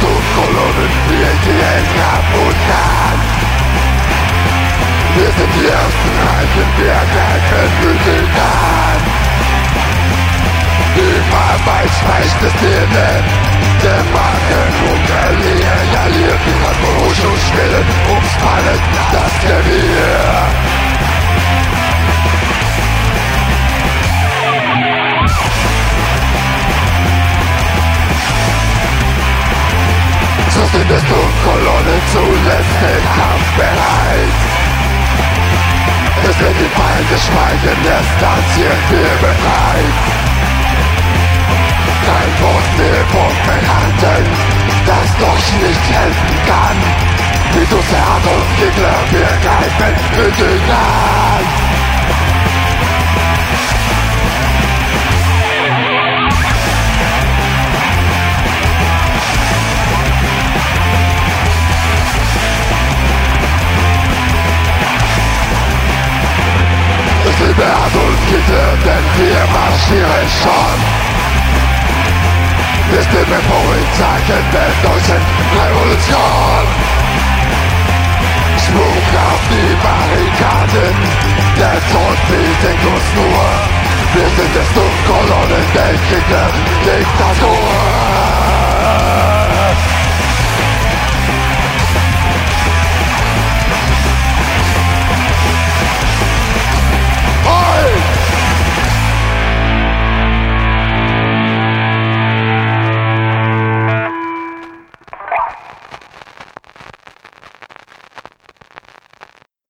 Kolonnen, wie die kaputt. Wir sind die ersten Reichen, wir greifen wütend an. Immer weit reicht es denen, der Magen und alliert die Berufsschwellen ums Fallen, das Klavier. So sind es Kolonnen zuletzt den Kampf bereit. Es wird die Feinde schweigen, erst dann sind wir befreit. Kein Postniveau behalten, das doch nicht helfen kann. Wie du Adolf Hitler, wir greifen wütend an. Ich liebe Adolf Hitler, denn wir marschieren schon. Wir stimmen vor in Zeichen der deutschen Revolution. Schwung auf die Barrikaden, der Tod besiegt uns nur. Wir sind es Kolonnen, der Hitler legt